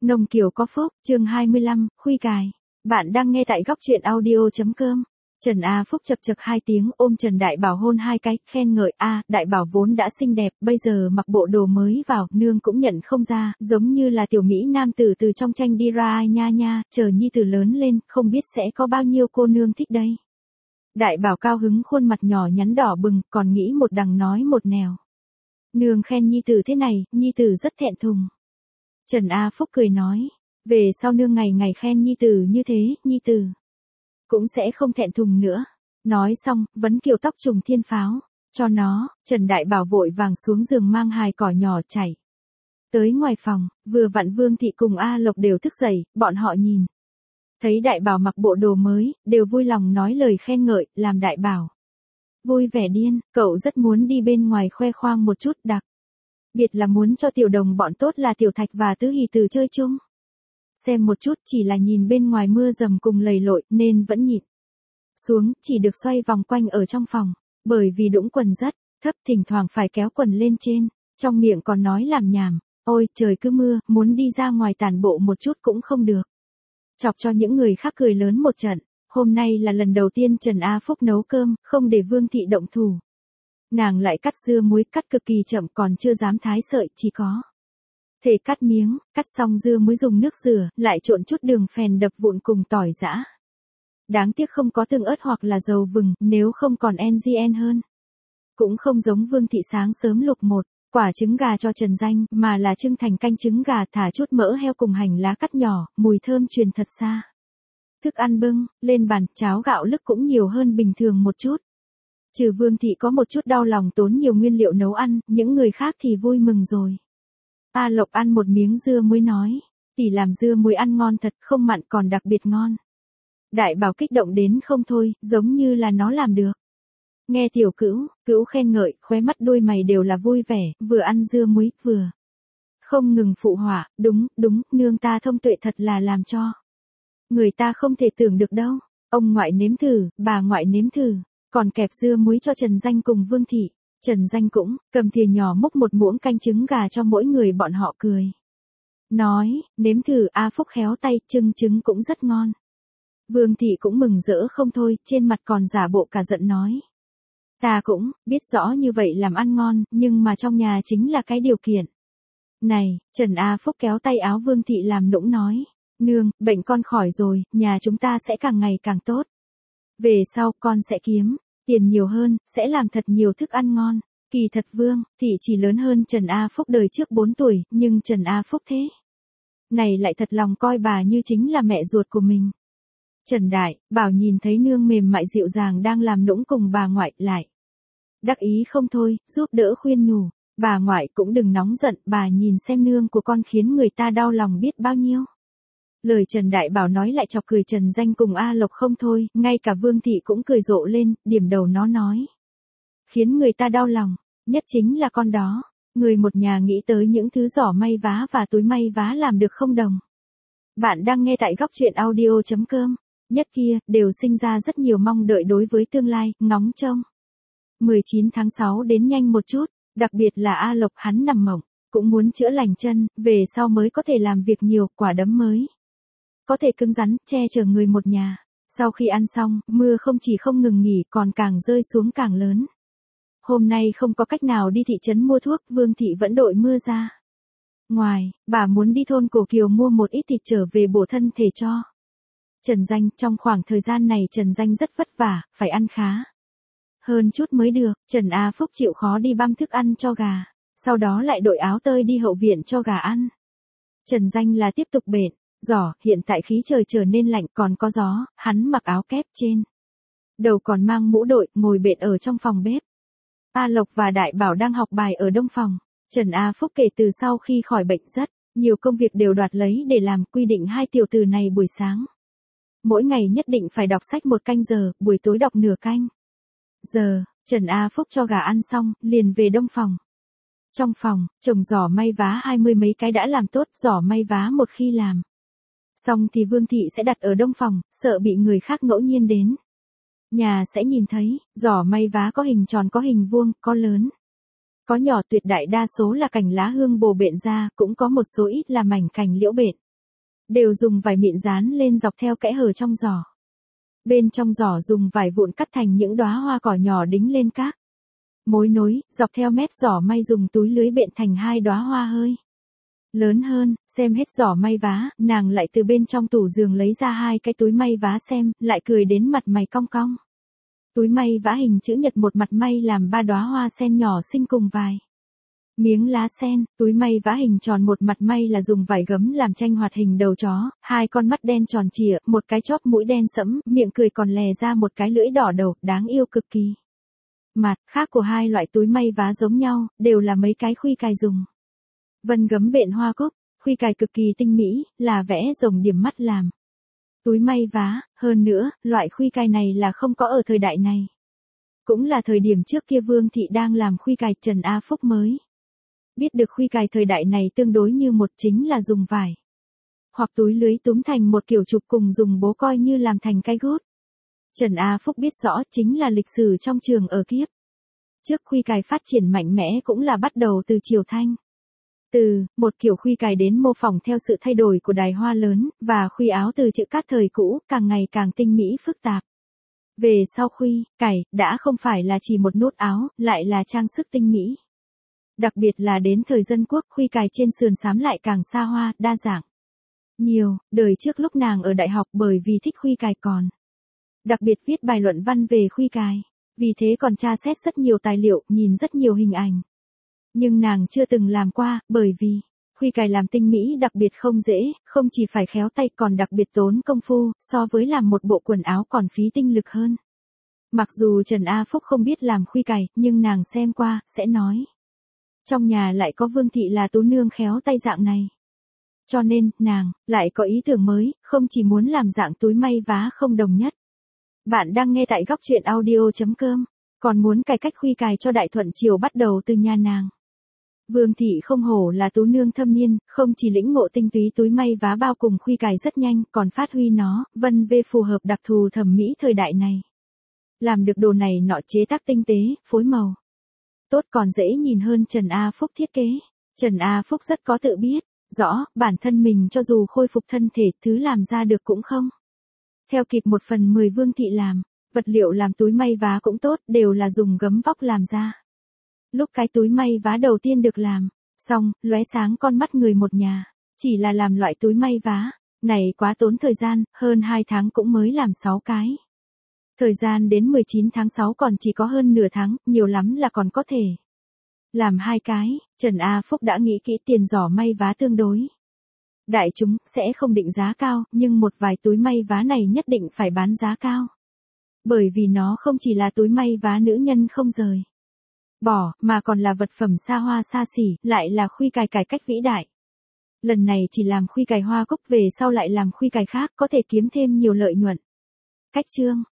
Nông Kiều có phúc, chương 25, khuy cài. Bạn đang nghe tại góc truyện audio.com. Trần A Phúc chập chập hai tiếng ôm Trần Đại Bảo hôn hai cái, khen ngợi a, Đại Bảo vốn đã xinh đẹp, bây giờ mặc bộ đồ mới vào, nương cũng nhận không ra, giống như là tiểu mỹ nam tử từ trong tranh đi ra ai nha nha, chờ nhi tử lớn lên, không biết sẽ có bao nhiêu cô nương thích đây. Đại Bảo cao hứng khuôn mặt nhỏ nhắn đỏ bừng, còn nghĩ một đằng nói một nẻo. Nương khen nhi tử thế này, nhi tử rất thẹn thùng. Trần A Phúc cười nói, về sau nương ngày ngày khen nhi tử như thế, nhi tử cũng sẽ không thẹn thùng nữa. Nói xong, vấn kiều tóc trùng thiên pháo, cho nó, Trần Đại Bảo vội vàng xuống giường mang hài cỏ nhỏ chạy. Tới ngoài phòng, vừa vặn Vương Thị cùng A Lộc đều thức dậy, bọn họ nhìn. Thấy Đại Bảo mặc bộ đồ mới, đều vui lòng nói lời khen ngợi, làm Đại Bảo vui vẻ điên, cậu rất muốn đi bên ngoài khoe khoang một chút đặc. Biệt là muốn cho tiểu đồng bọn tốt là Tiểu Thạch và Tứ Hỷ Tử chơi chung. Xem một chút chỉ là nhìn bên ngoài mưa dầm cùng lầy lội nên vẫn nhịn xuống, chỉ được xoay vòng quanh ở trong phòng, bởi vì đũng quần rất thấp, thỉnh thoảng phải kéo quần lên trên, trong miệng còn nói làm nhảm, ôi trời cứ mưa, muốn đi ra ngoài tản bộ một chút cũng không được. Chọc cho những người khác cười lớn một trận. Hôm nay là lần đầu tiên Trần A Phúc nấu cơm, không để Vương Thị động thủ. Nàng lại cắt dưa muối, cắt cực kỳ chậm, còn chưa dám thái sợi, chỉ có thể cắt miếng, cắt xong dưa muối dùng nước rửa, lại trộn chút đường phèn đập vụn cùng tỏi giã. Đáng tiếc không có tương ớt hoặc là dầu vừng, nếu không còn NGN hơn. Cũng không giống Vương Thị sáng sớm luộc một quả trứng gà cho Trần Danh, mà là trưng thành canh trứng gà thả chút mỡ heo cùng hành lá cắt nhỏ, mùi thơm truyền thật xa. Thức ăn bưng lên bàn, cháo gạo lứt cũng nhiều hơn bình thường một chút. Trừ Vương Thị có một chút đau lòng tốn nhiều nguyên liệu nấu ăn, những người khác thì vui mừng rồi. A Lộc ăn một miếng dưa muối nói, tỷ làm dưa muối ăn ngon thật, không mặn còn đặc biệt ngon. Đại Bảo kích động đến không thôi, giống như là nó làm được. Nghe tiểu cữu khen ngợi, khóe mắt đôi mày đều là vui vẻ, vừa ăn dưa muối, vừa không ngừng phụ họa, đúng, nương ta thông tuệ thật là làm cho người ta không thể tưởng được đâu. Ông ngoại nếm thử, bà ngoại nếm thử, còn kẹp dưa muối cho Trần Danh cùng Vương Thị. Trần Danh cũng cầm thìa nhỏ múc một muỗng canh trứng gà cho mỗi người, bọn họ cười nói, nếm thử. A Phúc khéo tay, trứng cũng rất ngon. Vương Thị cũng mừng rỡ không thôi, trên mặt còn giả bộ cả giận nói, ta cũng biết rõ như vậy làm ăn ngon, nhưng mà trong nhà chính là cái điều kiện này. Trần A Phúc kéo tay áo Vương Thị làm nũng nói, nương, bệnh con khỏi rồi, nhà chúng ta sẽ càng ngày càng tốt. Về sau con sẽ kiếm tiền nhiều hơn, sẽ làm thật nhiều thức ăn ngon. Kỳ thật Vương Thị chỉ lớn hơn Trần A Phúc đời trước 4 tuổi, nhưng Trần A Phúc thế này lại thật lòng coi bà như chính là mẹ ruột của mình. Trần Đại Bảo nhìn thấy nương mềm mại dịu dàng đang làm nũng cùng bà ngoại, lại đắc ý không thôi, giúp đỡ khuyên nhủ, bà ngoại cũng đừng nóng giận, bà nhìn xem nương của con khiến người ta đau lòng biết bao nhiêu. Lời Trần Đại Bảo nói lại chọc cười Trần Danh cùng A Lộc không thôi, ngay cả Vương Thị cũng cười rộ lên, điểm đầu nó nói, khiến người ta đau lòng nhất chính là con đó. Người một nhà nghĩ tới những thứ giỏ may vá và túi may vá làm được không đồng. Bạn đang nghe tại góc truyện audio.com. Nhất kia, đều sinh ra rất nhiều mong đợi đối với tương lai, ngóng trông 19 tháng 6 đến nhanh một chút, đặc biệt là A Lộc, hắn nằm mộng, cũng muốn chữa lành chân, về sau mới có thể làm việc nhiều, quả đấm mới có thể cứng rắn, che chở người một nhà. Sau khi ăn xong, mưa không chỉ không ngừng nghỉ, còn càng rơi xuống càng lớn. Hôm nay không có cách nào đi thị trấn mua thuốc, Vương Thị vẫn đội mưa ra ngoài, bà muốn đi thôn Cổ Kiều mua một ít thịt trở về bổ thân thể cho Trần Danh. Trong khoảng thời gian này Trần Danh rất vất vả, phải ăn khá hơn chút mới được. Trần A Phúc chịu khó đi băm thức ăn cho gà, sau đó lại đội áo tơi đi hậu viện cho gà ăn. Trần Danh là tiếp tục bện giỏ, hiện tại khí trời trở nên lạnh, còn có gió, hắn mặc áo kép trên đầu còn mang mũ đội, ngồi bện ở trong phòng bếp. A Lộc và Đại Bảo đang học bài ở đông phòng. Trần A Phúc kể từ sau khi khỏi bệnh rất nhiều công việc đều đoạt lấy để làm, quy định hai tiểu tử này buổi sáng mỗi ngày nhất định phải đọc sách 1 canh giờ, buổi tối đọc nửa canh giờ. Trần A Phúc cho gà ăn xong, liền về đông phòng. Trong phòng, chồng giỏ may vá 20 mấy cái đã làm tốt, giỏ may vá một khi làm xong thì Vương Thị sẽ đặt ở đông phòng, sợ bị người khác ngẫu nhiên đến nhà sẽ nhìn thấy. Giỏ may vá có hình tròn, có hình vuông, có lớn, có nhỏ, tuyệt đại đa số là cành lá hương bồ bện ra, cũng có một số ít là mảnh cành liễu bện. đều dùng vải mịn dán lên dọc theo kẽ hở trong giỏ. Bên trong giỏ dùng vải vụn cắt thành những đóa hoa cỏ nhỏ đính lên các mối nối, dọc theo mép giỏ may dùng túi lưới bện thành 2 đóa hoa hơi lớn hơn. Xem hết giỏ may vá, nàng lại từ bên trong tủ giường lấy ra 2 cái túi may vá xem, lại cười đến mặt mày cong cong. Túi may vá hình chữ nhật, một mặt may làm 3 đóa hoa sen nhỏ xinh cùng vài miếng lá sen. Túi may vá hình tròn, một mặt may là dùng vải gấm làm tranh hoạt hình đầu chó, 2 con mắt đen tròn trịa, một cái chóp mũi đen sẫm, miệng cười còn lè ra một cái lưỡi đỏ đầu, đáng yêu cực kỳ. Mặt khác của 2 loại túi may vá giống nhau, đều là mấy cái khuy cài dùng vân gấm bện hoa cúc, khuy cài cực kỳ tinh mỹ, là vẽ rồng điểm mắt làm túi may vá. Hơn nữa, loại khuy cài này là không có ở thời đại này. Cũng là thời điểm trước kia Vương thị đang làm khuy cài, Trần A Phúc mới biết được khuy cài thời đại này tương đối như một, chính là dùng vải hoặc túi lưới túm thành một kiểu trục cùng dùng bố coi như làm thành cái gút. Trần A Phúc biết rõ chính là lịch sử trong trường ở kiếp trước khuy cài phát triển mạnh mẽ cũng là bắt đầu từ triều Thanh. Từ một kiểu khuy cài đến mô phỏng theo sự thay đổi của đài hoa lớn, và khuy áo từ chữ cát thời cũ, càng ngày càng tinh mỹ phức tạp. Về sau khuy cài đã không phải là chỉ một nút áo, lại là trang sức tinh mỹ. Đặc biệt là đến thời Dân Quốc, khuy cài trên sườn xám lại càng xa hoa, đa dạng nhiều. Đời trước lúc nàng ở đại học, bởi vì thích khuy cài còn đặc biệt viết bài luận văn về khuy cài. Vì thế còn tra xét rất nhiều tài liệu, nhìn rất nhiều hình ảnh. Nhưng nàng chưa từng làm qua, bởi vì khuy cài làm tinh mỹ đặc biệt không dễ, không chỉ phải khéo tay còn đặc biệt tốn công phu, so với làm một bộ quần áo còn phí tinh lực hơn. Mặc dù Trần A Phúc không biết làm khuy cài, nhưng nàng xem qua, sẽ nói. Trong nhà lại có Vương thị là tú nương khéo tay dạng này. Cho nên, nàng lại có ý tưởng mới, không chỉ muốn làm dạng túi may vá không đồng nhất. Bạn đang nghe tại góc truyện audio.com, còn muốn cải cách khuy cài cho Đại Thuận triều bắt đầu từ nhà nàng. Vương thị không hổ là tú nương thâm niên, không chỉ lĩnh ngộ tinh túy túi may vá bao cùng khuy cài rất nhanh, còn phát huy nó, vân vê phù hợp đặc thù thẩm mỹ thời đại này. Làm được đồ này nọ, chế tác tinh tế, phối màu tốt, còn dễ nhìn hơn Trần A Phúc thiết kế. Trần A Phúc rất có tự biết, rõ, bản thân mình cho dù khôi phục thân thể, thứ làm ra được cũng không theo kịp 1/10 Vương thị làm. Vật liệu làm túi may vá cũng tốt, đều là dùng gấm vóc làm ra. Lúc cái túi may vá đầu tiên được làm xong, lóe sáng con mắt người một nhà. Chỉ là làm loại túi may vá này quá tốn thời gian, hơn 2 tháng cũng mới làm 6 cái. Thời gian đến 19 tháng 6 còn chỉ có hơn nửa tháng, nhiều lắm là còn có thể làm 2 cái. Trần A Phúc đã nghĩ kỹ tiền giỏ may vá tương đối đại chúng, sẽ không định giá cao, nhưng một vài túi may vá này nhất định phải bán giá cao. Bởi vì nó không chỉ là túi may vá nữ nhân không rời bỏ, mà còn là vật phẩm xa hoa xa xỉ, lại là khuy cài cải cách vĩ đại. Lần này chỉ làm khuy cài hoa cúc, về sau lại làm khuy cài khác, có thể kiếm thêm nhiều lợi nhuận. Cách chương